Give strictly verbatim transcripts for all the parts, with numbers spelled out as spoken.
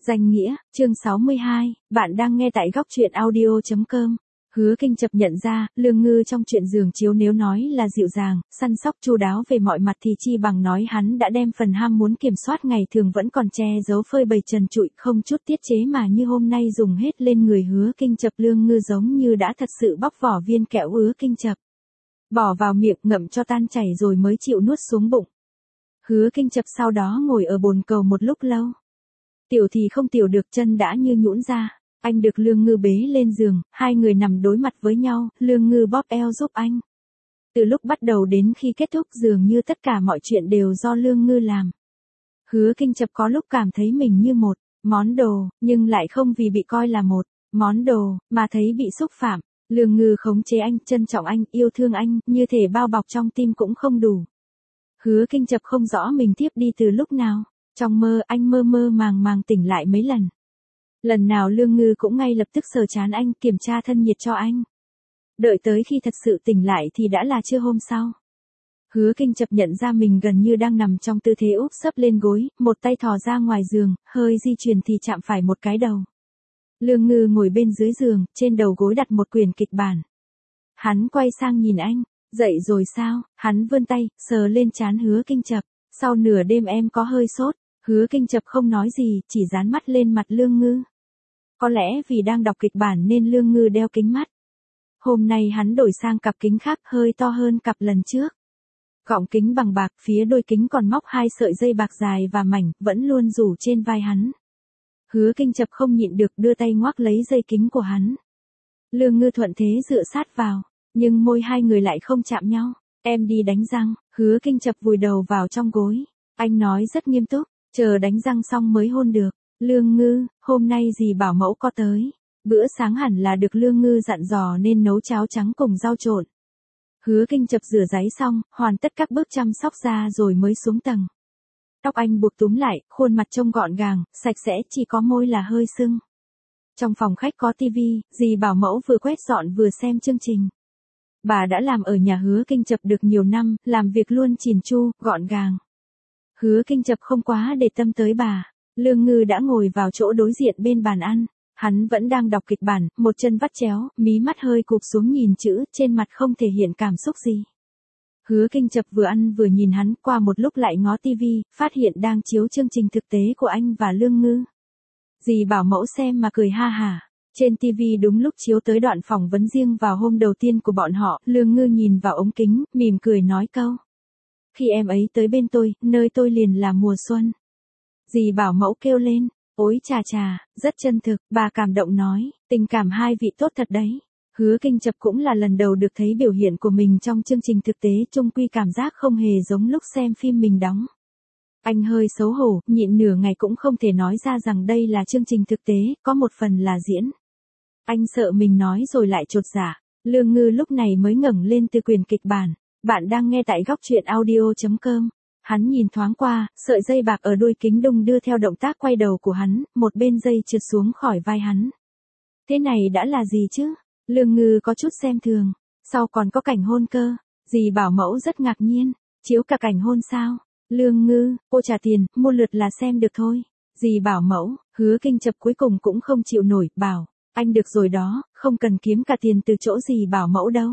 Danh nghĩa, chương sáu mươi hai, bạn đang nghe tại góc truyện audio chấm com. Hứa Kinh Chập nhận ra, Lương Ngư trong chuyện giường chiếu nếu nói là dịu dàng, săn sóc chu đáo về mọi mặt thì chi bằng nói hắn đã đem phần ham muốn kiểm soát ngày thường vẫn còn che giấu phơi bày trần trụi, không chút tiết chế mà như hôm nay dùng hết lên người Hứa Kinh Chập. Lương Ngư giống như đã thật sự bóc vỏ viên kẹo Hứa Kinh Chập, bỏ vào miệng ngậm cho tan chảy rồi mới chịu nuốt xuống bụng. Hứa Kinh Chập sau đó ngồi ở bồn cầu một lúc lâu. Tiểu thì không tiểu được, chân đã như nhũn ra. Anh được Lương Ngư bế lên giường, hai người nằm đối mặt với nhau, Lương Ngư bóp eo giúp anh. Từ lúc bắt đầu đến khi kết thúc dường như tất cả mọi chuyện đều do Lương Ngư làm. Hứa Kinh Chập có lúc cảm thấy mình như một món đồ, nhưng lại không vì bị coi là một món đồ, mà thấy bị xúc phạm. Lương Ngư khống chế anh, trân trọng anh, yêu thương anh, như thể bao bọc trong tim cũng không đủ. Hứa Kinh Chập không rõ mình tiếp đi từ lúc nào. Trong mơ anh mơ mơ màng màng tỉnh lại mấy lần. Lần nào Lương Ngư cũng ngay lập tức sờ trán anh, kiểm tra thân nhiệt cho anh. Đợi tới khi thật sự tỉnh lại thì đã là trưa hôm sau. Hứa Kinh Chập nhận ra mình gần như đang nằm trong tư thế úp sấp lên gối, một tay thò ra ngoài giường, hơi di chuyển thì chạm phải một cái đầu. Lương Ngư ngồi bên dưới giường, trên đầu gối đặt một quyển kịch bản. Hắn quay sang nhìn anh, dậy rồi sao? Hắn vươn tay, sờ lên trán Hứa Kinh Chập. Sau nửa đêm em có hơi sốt. Hứa Kinh Chập không nói gì, chỉ dán mắt lên mặt Lương Ngư. Có lẽ vì đang đọc kịch bản nên Lương Ngư đeo kính mắt. Hôm nay hắn đổi sang cặp kính khác, hơi to hơn cặp lần trước. Gọng kính bằng bạc, phía đôi kính còn móc hai sợi dây bạc dài và mảnh, vẫn luôn rủ trên vai hắn. Hứa Kinh Chập không nhịn được đưa tay ngoắc lấy dây kính của hắn. Lương Ngư thuận thế dựa sát vào, nhưng môi hai người lại không chạm nhau. Em đi đánh răng. Hứa Kinh Chập vùi đầu vào trong gối. Anh nói rất nghiêm túc, chờ đánh răng xong mới hôn được. Lương Ngư, hôm nay dì bảo mẫu có tới. Bữa sáng hẳn là được Lương Ngư dặn dò nên nấu cháo trắng cùng rau trộn. Hứa Kinh Chập rửa ráy xong, hoàn tất các bước chăm sóc da rồi mới xuống tầng. Tóc anh buộc túm lại, khuôn mặt trông gọn gàng, sạch sẽ, chỉ có môi là hơi sưng. Trong phòng khách có tivi, dì bảo mẫu vừa quét dọn vừa xem chương trình. Bà đã làm ở nhà Hứa Kinh Chập được nhiều năm, làm việc luôn chỉn chu, gọn gàng. Hứa Kinh Chập không quá để tâm tới bà. Lương Ngư đã ngồi vào chỗ đối diện bên bàn ăn. Hắn vẫn đang đọc kịch bản, một chân vắt chéo, mí mắt hơi cụp xuống nhìn chữ, trên mặt không thể hiện cảm xúc gì. Hứa Kinh Chập vừa ăn vừa nhìn hắn, qua một lúc lại ngó tivi, phát hiện đang chiếu chương trình thực tế của anh và Lương Ngư. Dì bảo mẫu xem mà cười ha hả. Trên tivi đúng lúc chiếu tới đoạn phỏng vấn riêng vào hôm đầu tiên của bọn họ, Lương Ngư nhìn vào ống kính, mỉm cười nói câu. Khi em ấy tới bên tôi, nơi tôi liền là mùa xuân. Dì bảo mẫu kêu lên, ôi chà chà, rất chân thực, bà cảm động nói, tình cảm hai vị tốt thật đấy. Hứa Kinh Chập cũng là lần đầu được thấy biểu hiện của mình trong chương trình thực tế, chung quy cảm giác không hề giống lúc xem phim mình đóng. Anh hơi xấu hổ, nhịn nửa ngày cũng không thể nói ra rằng đây là chương trình thực tế, có một phần là diễn. Anh sợ mình nói rồi lại chột dạ. Lương Ngư lúc này mới ngẩng lên từ quyển kịch bản. Bạn đang nghe tại góc truyện audio chấm com. Hắn nhìn thoáng qua, sợi dây bạc ở đuôi kính đung đưa theo động tác quay đầu của hắn, một bên dây trượt xuống khỏi vai hắn. Thế này đã là gì chứ? Lương Ngư có chút xem thường. Sau còn có cảnh hôn cơ. Dì bảo mẫu rất ngạc nhiên. Chiếu cả cảnh hôn sao? Lương Ngư, cô trả tiền, mua lượt là xem được thôi. Dì bảo mẫu, Hứa Kinh Chập cuối cùng cũng không chịu nổi, bảo. Anh được rồi đó, không cần kiếm cả tiền từ chỗ gì bảo mẫu đâu.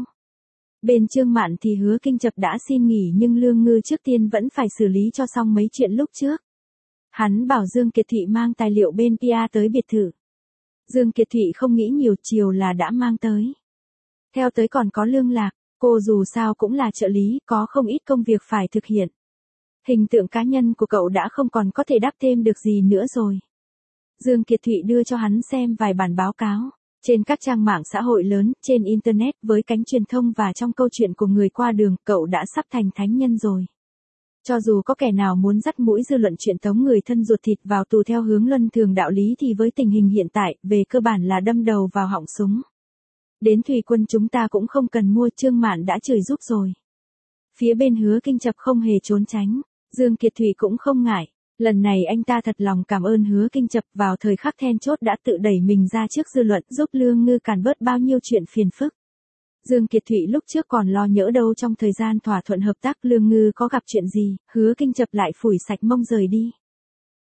Bên Trương Mạn thì Hứa Kinh Chập đã xin nghỉ nhưng Lương Ngư trước tiên vẫn phải xử lý cho xong mấy chuyện lúc trước. Hắn bảo Dương Kiệt Thụy mang tài liệu bên pê e tới biệt thự. Dương Kiệt Thụy không nghĩ nhiều, chiều là đã mang tới. Theo tới còn có Lương Lạc, cô dù sao cũng là trợ lý, có không ít công việc phải thực hiện. Hình tượng cá nhân của cậu đã không còn có thể đắp thêm được gì nữa rồi. Dương Kiệt Thụy đưa cho hắn xem vài bản báo cáo. Trên các trang mạng xã hội lớn, trên Internet với cánh truyền thông và trong câu chuyện của người qua đường, cậu đã sắp thành thánh nhân rồi. Cho dù có kẻ nào muốn dắt mũi dư luận chuyện tống người thân ruột thịt vào tù theo hướng luân thường đạo lý thì với tình hình hiện tại, về cơ bản là đâm đầu vào họng súng. Đến Thủy Quân chúng ta cũng không cần mua, Trương Mạn đã chửi giúp rồi. Phía bên Hứa Kinh Chập không hề trốn tránh, Dương Kiệt Thụy cũng không ngại. Lần này anh ta thật lòng cảm ơn Hứa Kinh Chập vào thời khắc then chốt đã tự đẩy mình ra trước dư luận, giúp Lương Ngư càn bớt bao nhiêu chuyện phiền phức. Dương Kiệt Thụy lúc trước còn lo nhỡ đâu trong thời gian thỏa thuận hợp tác Lương Ngư có gặp chuyện gì, Hứa Kinh Chập lại phủi sạch mông rời đi.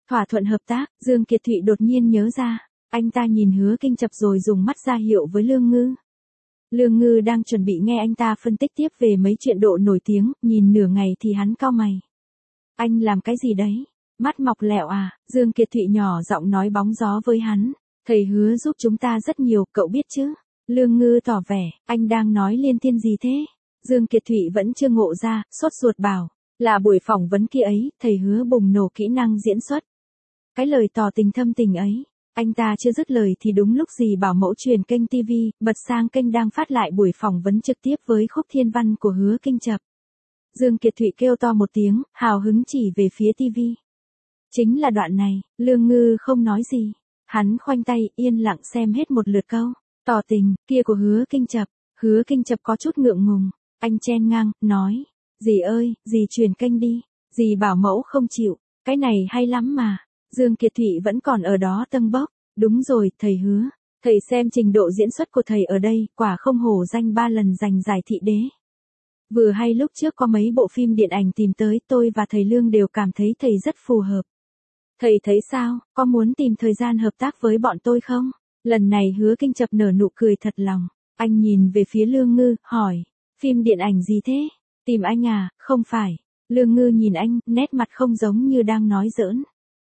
Thỏa thuận hợp tác, Dương Kiệt Thụy đột nhiên nhớ ra. Anh ta nhìn Hứa Kinh Chập rồi dùng mắt ra hiệu với Lương Ngư. Lương Ngư đang chuẩn bị nghe anh ta phân tích tiếp về mấy chuyện độ nổi tiếng, nhìn nửa ngày thì hắn cau mày. Anh làm cái gì đấy? Mắt mọc lẹo à? Dương Kiệt Thụy nhỏ giọng nói bóng gió với hắn. Thầy Hứa giúp chúng ta rất nhiều, cậu biết chứ? Lương Ngư tỏ vẻ, anh đang nói liên thiên gì thế? Dương Kiệt Thụy vẫn chưa ngộ ra, sốt ruột bảo. Là buổi phỏng vấn kia ấy, thầy Hứa bùng nổ kỹ năng diễn xuất. Cái lời tỏ tình thâm tình ấy. Anh ta chưa dứt lời thì đúng lúc dì bảo mẫu truyền kênh ti vi, bật sang kênh đang phát lại buổi phỏng vấn trực tiếp với khúc thiên văn của Hứa Kinh Chập. Dương Kiệt Thụy kêu to một tiếng, hào hứng chỉ về phía ti vi. Chính là đoạn này, Lương Ngư không nói gì. Hắn khoanh tay, yên lặng xem hết một lượt câu. Tỏ tình, kia của Hứa Kinh Chập. Hứa Kinh Chập có chút ngượng ngùng. Anh chen ngang, nói. Dì ơi, dì truyền kênh đi. Dì bảo mẫu không chịu. Cái này hay lắm mà. Dương Kiệt Thụy vẫn còn ở đó tâng bốc. Đúng rồi, thầy Hứa. Thầy xem trình độ diễn xuất của thầy ở đây, quả không hổ danh ba lần giành giải thị đế. Vừa hay lúc trước có mấy bộ phim điện ảnh tìm tới, tôi và thầy Lương đều cảm thấy thầy rất phù hợp. Thầy thấy sao, có muốn tìm thời gian hợp tác với bọn tôi không? Lần này Hứa Kinh Chập nở nụ cười thật lòng. Anh nhìn về phía Lương Ngư, hỏi. Phim điện ảnh gì thế? Tìm anh à, không phải. Lương Ngư nhìn anh, nét mặt không giống như đang nói giỡn.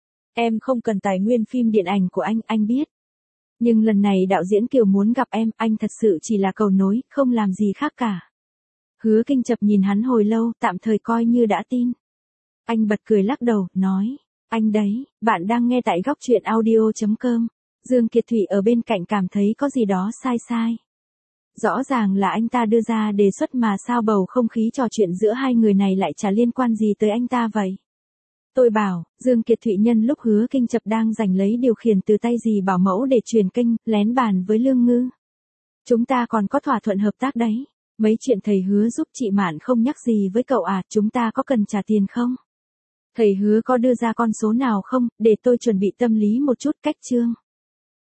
Em không cần tài nguyên phim điện ảnh của anh, anh biết. Nhưng lần này đạo diễn Kiều muốn gặp em, anh thật sự chỉ là cầu nối, không làm gì khác cả. Hứa Kinh Chập nhìn hắn hồi lâu, tạm thời coi như đã tin. Anh bật cười lắc đầu, nói. Anh đấy, bạn đang nghe tại góc truyện audio chấm com. Dương Kiệt Thụy ở bên cạnh cảm thấy có gì đó sai sai. Rõ ràng là anh ta đưa ra đề xuất mà sao bầu không khí trò chuyện giữa hai người này lại chả liên quan gì tới anh ta vậy. Tôi bảo, Dương Kiệt Thụy nhân lúc Hứa Kinh Chập đang giành lấy điều khiển từ tay dì bảo mẫu để truyền kênh, lén bàn với Lương Ngư. Chúng ta còn có thỏa thuận hợp tác đấy. Mấy chuyện thầy Hứa giúp chị Mạn không nhắc gì với cậu à, chúng ta có cần trả tiền không? Thầy Hứa có đưa ra con số nào không, để tôi chuẩn bị tâm lý một chút cách chương.